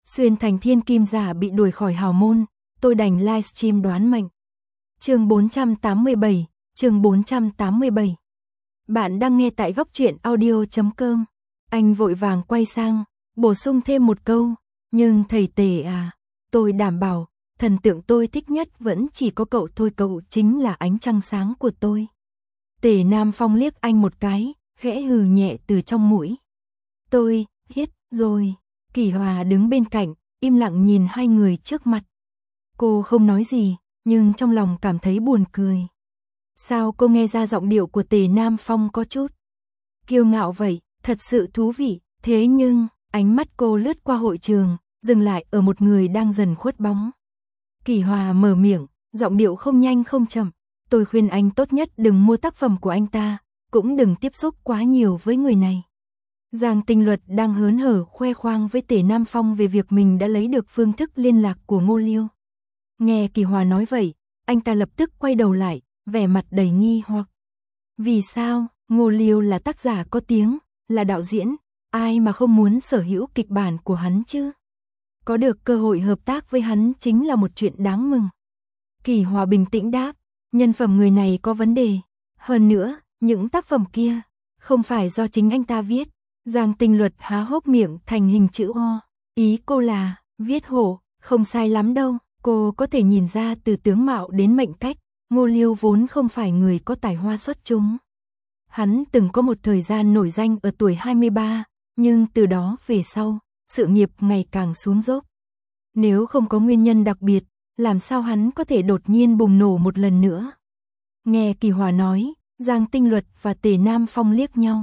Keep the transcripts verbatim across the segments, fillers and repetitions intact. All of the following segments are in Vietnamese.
Xuyên thành thiên kim giả bị đuổi khỏi hào môn, tôi đành livestream đoán mệnh. Chương bốn trăm tám mươi bảy, chương bốn trăm tám mươi bảy. Bạn đang nghe tại góc truyện audio chấm com. Anh vội vàng quay sang, bổ sung thêm một câu, nhưng thầy Tề à, tôi đảm bảo, thần tượng tôi thích nhất vẫn chỉ có cậu thôi, cậu chính là ánh trăng sáng của tôi. Tề Nam Phong liếc anh một cái, khẽ hừ nhẹ từ trong mũi. Tôi, biết rồi. Kỳ Hòa đứng bên cạnh, im lặng nhìn hai người trước mặt. Cô không nói gì, nhưng trong lòng cảm thấy buồn cười. Sao cô nghe ra giọng điệu của Tề Nam Phong có chút kiêu ngạo vậy, thật sự thú vị. Thế nhưng, ánh mắt cô lướt qua hội trường, dừng lại ở một người đang dần khuất bóng. Kỳ Hòa mở miệng, giọng điệu không nhanh không chậm. Tôi khuyên anh tốt nhất đừng mua tác phẩm của anh ta, cũng đừng tiếp xúc quá nhiều với người này. Giang Tinh Luật đang hớn hở khoe khoang với Tề Nam Phong về việc mình đã lấy được phương thức liên lạc của Ngô Liêu. Nghe Kỳ Hòa nói vậy, anh ta lập tức quay đầu lại, vẻ mặt đầy nghi hoặc. Vì sao? Ngô Liêu là tác giả có tiếng, là đạo diễn, ai mà không muốn sở hữu kịch bản của hắn chứ? Có được cơ hội hợp tác với hắn chính là một chuyện đáng mừng. Kỳ Hòa bình tĩnh đáp, nhân phẩm người này có vấn đề. Hơn nữa, những tác phẩm kia, không phải do chính anh ta viết. Giang Tinh Luật há hốc miệng thành hình chữ O. Ý cô là, viết hổ, không sai lắm đâu. Cô có thể nhìn ra từ tướng mạo đến mệnh cách, Ngô Liêu vốn không phải người có tài hoa xuất chúng. Hắn từng có một thời gian nổi danh ở tuổi hai mươi ba, nhưng từ đó về sau, sự nghiệp ngày càng xuống dốc. Nếu không có nguyên nhân đặc biệt, làm sao hắn có thể đột nhiên bùng nổ một lần nữa? Nghe Kỳ Hòa nói, Giang Tinh Luật và Tề Nam Phong liếc nhau.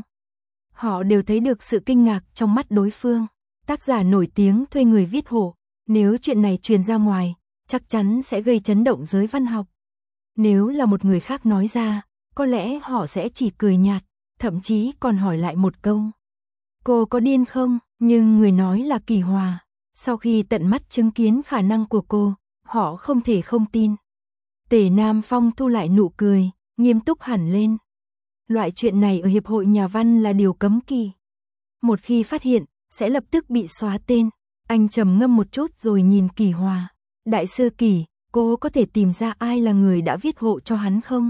Họ đều thấy được sự kinh ngạc trong mắt đối phương. Tác giả nổi tiếng thuê người viết hổ, nếu chuyện này truyền ra ngoài, chắc chắn sẽ gây chấn động giới văn học. Nếu là một người khác nói ra, có lẽ họ sẽ chỉ cười nhạt, thậm chí còn hỏi lại một câu. Cô có điên không? Nhưng người nói là Kỳ Hòa. Sau khi tận mắt chứng kiến khả năng của cô, họ không thể không tin. Tề Nam Phong thu lại nụ cười, nghiêm túc hẳn lên. Loại chuyện này ở Hiệp hội Nhà văn là điều cấm kỵ. Một khi phát hiện, sẽ lập tức bị xóa tên. Anh trầm ngâm một chút rồi nhìn Kỳ Hòa. Đại sư Kỳ, cô có thể tìm ra ai là người đã viết hộ cho hắn không?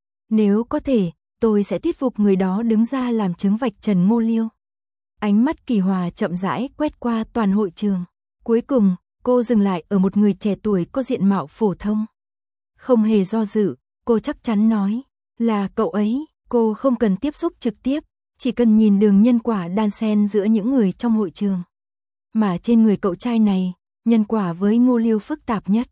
Nếu có thể, tôi sẽ thuyết phục người đó đứng ra làm chứng vạch trần Ngô Liêu. Ánh mắt Kỳ Hòa chậm rãi quét qua toàn hội trường. Cuối cùng, cô dừng lại ở một người trẻ tuổi có diện mạo phổ thông. Không hề do dự, cô chắc chắn nói, là cậu ấy. Cô không cần tiếp xúc trực tiếp, chỉ cần nhìn đường nhân quả đan xen giữa những người trong hội trường. Mà trên người cậu trai này, nhân quả với Ngô Liêu phức tạp nhất.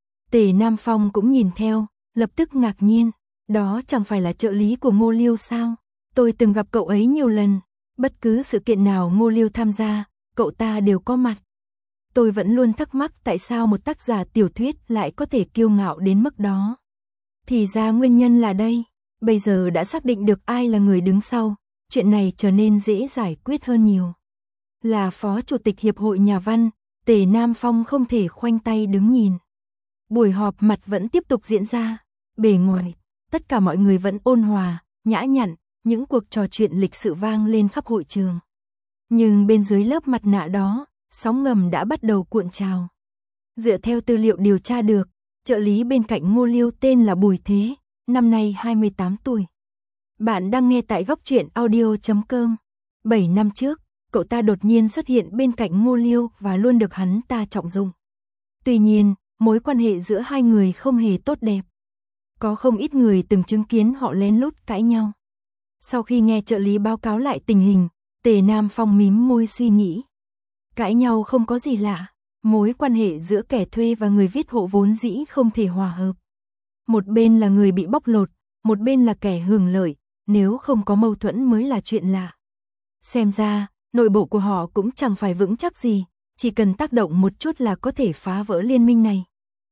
Tề Nam Phong cũng nhìn theo, lập tức ngạc nhiên, đó chẳng phải là trợ lý của Ngô Liêu sao? Tôi từng gặp cậu ấy nhiều lần, bất cứ sự kiện nào Ngô Liêu tham gia, cậu ta đều có mặt. Tôi vẫn luôn thắc mắc tại sao một tác giả tiểu thuyết lại có thể kiêu ngạo đến mức đó. Thì ra nguyên nhân là đây. Bây giờ đã xác định được ai là người đứng sau, chuyện này trở nên dễ giải quyết hơn nhiều. Là phó chủ tịch Hiệp hội Nhà văn, Tề Nam Phong không thể khoanh tay đứng nhìn. Buổi họp mặt vẫn tiếp tục diễn ra. Bề ngoài, tất cả mọi người vẫn ôn hòa, nhã nhặn, những cuộc trò chuyện lịch sự vang lên khắp hội trường. Nhưng bên dưới lớp mặt nạ đó, sóng ngầm đã bắt đầu cuộn trào. Dựa theo tư liệu điều tra được, trợ lý bên cạnh Ngô Liêu tên là Bùi Thế. Năm nay hai mươi tám tuổi. Bạn đang nghe tại góc truyện audio chấm com. bảy năm trước, cậu ta đột nhiên xuất hiện bên cạnh Ngô Liêu và luôn được hắn ta trọng dụng. Tuy nhiên, mối quan hệ giữa hai người không hề tốt đẹp. Có không ít người từng chứng kiến họ lén lút cãi nhau. Sau khi nghe trợ lý báo cáo lại tình hình, Tề Nam Phong mím môi suy nghĩ. Cãi nhau không có gì lạ, mối quan hệ giữa kẻ thuê và người viết hộ vốn dĩ không thể hòa hợp. Một bên là người bị bóc lột, một bên là kẻ hưởng lợi, nếu không có mâu thuẫn mới là chuyện lạ. Xem ra, nội bộ của họ cũng chẳng phải vững chắc gì, chỉ cần tác động một chút là có thể phá vỡ liên minh này.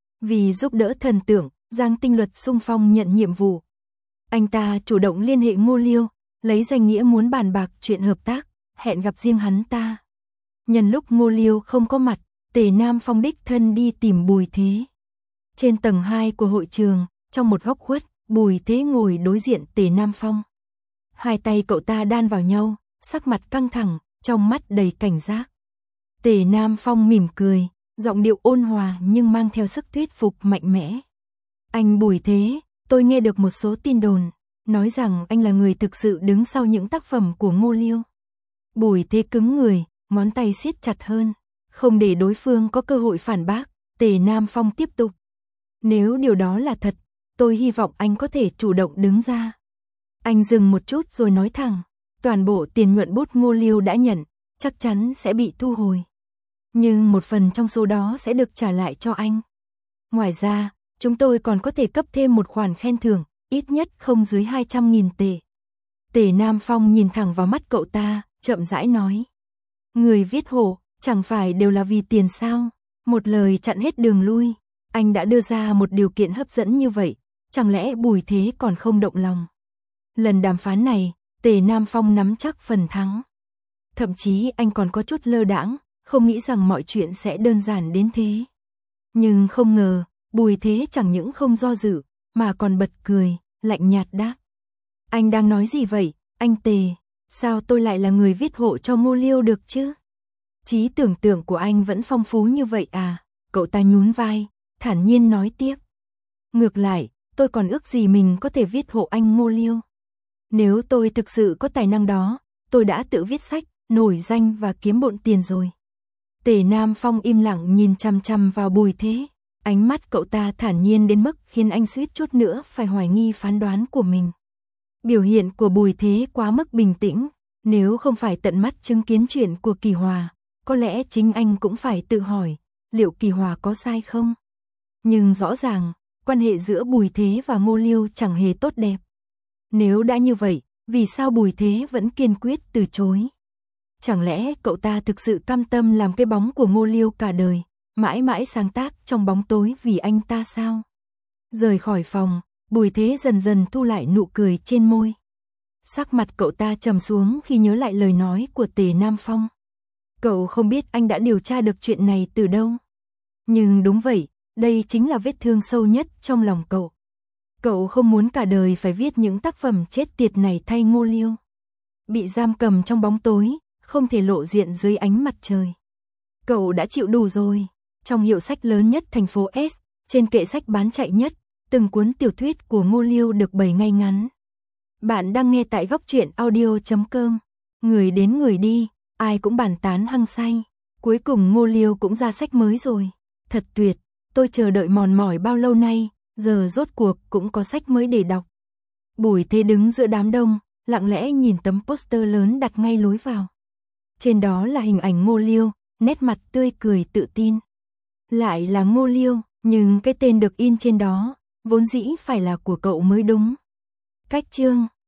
Vì giúp đỡ thần tượng, Giang Tinh Luật xung phong nhận nhiệm vụ. Anh ta chủ động liên hệ Ngô Liêu, lấy danh nghĩa muốn bàn bạc chuyện hợp tác, hẹn gặp riêng hắn ta. Nhân lúc Ngô Liêu không có mặt, Tề Nam Phong đích thân đi tìm Bùi Thế. Trên tầng hai của hội trường, trong một góc khuất, Bùi Thế ngồi đối diện Tề Nam Phong. Hai tay cậu ta đan vào nhau, sắc mặt căng thẳng, trong mắt đầy cảnh giác. Tề Nam Phong mỉm cười, giọng điệu ôn hòa nhưng mang theo sức thuyết phục mạnh mẽ. Anh Bùi Thế, tôi nghe được một số tin đồn, nói rằng anh là người thực sự đứng sau những tác phẩm của Ngô Liêu. Bùi Thế cứng người, ngón tay siết chặt hơn, không để đối phương có cơ hội phản bác. Tề Nam Phong tiếp tục. Nếu điều đó là thật, tôi hy vọng anh có thể chủ động đứng ra. Anh dừng một chút rồi nói thẳng, toàn bộ tiền nhuận bút Ngô Liêu đã nhận, chắc chắn sẽ bị thu hồi. Nhưng một phần trong số đó sẽ được trả lại cho anh. Ngoài ra, chúng tôi còn có thể cấp thêm một khoản khen thưởng, ít nhất không dưới hai trăm nghìn tệ. Tề Nam Phong nhìn thẳng vào mắt cậu ta, chậm rãi nói. Người viết hộ, chẳng phải đều là vì tiền sao? Một lời chặn hết đường lui. Anh đã đưa ra một điều kiện hấp dẫn như vậy, chẳng lẽ Bùi Thế còn không động lòng? Lần đàm phán này, Tề Nam Phong nắm chắc phần thắng. Thậm chí anh còn có chút lơ đãng, không nghĩ rằng mọi chuyện sẽ đơn giản đến thế. Nhưng không ngờ, Bùi Thế chẳng những không do dự, mà còn bật cười, lạnh nhạt đáp. Anh đang nói gì vậy, anh Tề? Sao tôi lại là người viết hộ cho Ngô Liêu được chứ? Trí tưởng tượng của anh vẫn phong phú như vậy à? Cậu ta nhún vai, thản nhiên nói tiếp. Ngược lại, tôi còn ước gì mình có thể viết hộ anh Ngô Liêu. Nếu tôi thực sự có tài năng đó, tôi đã tự viết sách, nổi danh và kiếm bộn tiền rồi. Tề Nam Phong im lặng nhìn chằm chằm vào Bùi Thế. Ánh mắt cậu ta thản nhiên đến mức khiến anh suýt chút nữa phải hoài nghi phán đoán của mình. Biểu hiện của Bùi Thế quá mức bình tĩnh, nếu không phải tận mắt chứng kiến chuyện của Kỳ Hòa, có lẽ chính anh cũng phải tự hỏi, liệu Kỳ Hòa có sai không? Nhưng rõ ràng, quan hệ giữa Bùi Thế và Ngô Liêu chẳng hề tốt đẹp. Nếu đã như vậy, vì sao Bùi Thế vẫn kiên quyết từ chối? Chẳng lẽ cậu ta thực sự cam tâm làm cái bóng của Ngô Liêu cả đời, mãi mãi sáng tác trong bóng tối vì anh ta sao? Rời khỏi phòng, Bùi Thế dần dần thu lại nụ cười trên môi. Sắc mặt cậu ta trầm xuống khi nhớ lại lời nói của Tề Nam Phong. Cậu không biết anh đã điều tra được chuyện này từ đâu. Nhưng đúng vậy, đây chính là vết thương sâu nhất trong lòng cậu. Cậu không muốn cả đời phải viết những tác phẩm chết tiệt này thay Ngô Liêu. Bị giam cầm trong bóng tối, không thể lộ diện dưới ánh mặt trời. Cậu đã chịu đủ rồi. Trong hiệu sách lớn nhất thành phố S, trên kệ sách bán chạy nhất, từng cuốn tiểu thuyết của Ngô Liêu được bày ngay ngắn. Bạn đang nghe tại góc truyện audio chấm com. Người đến người đi, ai cũng bàn tán hăng say. Cuối cùng Ngô Liêu cũng ra sách mới rồi. Thật tuyệt, tôi chờ đợi mòn mỏi bao lâu nay, giờ rốt cuộc cũng có sách mới để đọc. Bùi Thế đứng giữa đám đông, lặng lẽ nhìn tấm poster lớn đặt ngay lối vào. Trên đó là hình ảnh Ngô Liêu, nét mặt tươi cười tự tin. Lại là Ngô Liêu, nhưng cái tên được in trên đó, vốn dĩ phải là của cậu mới đúng. Cách chương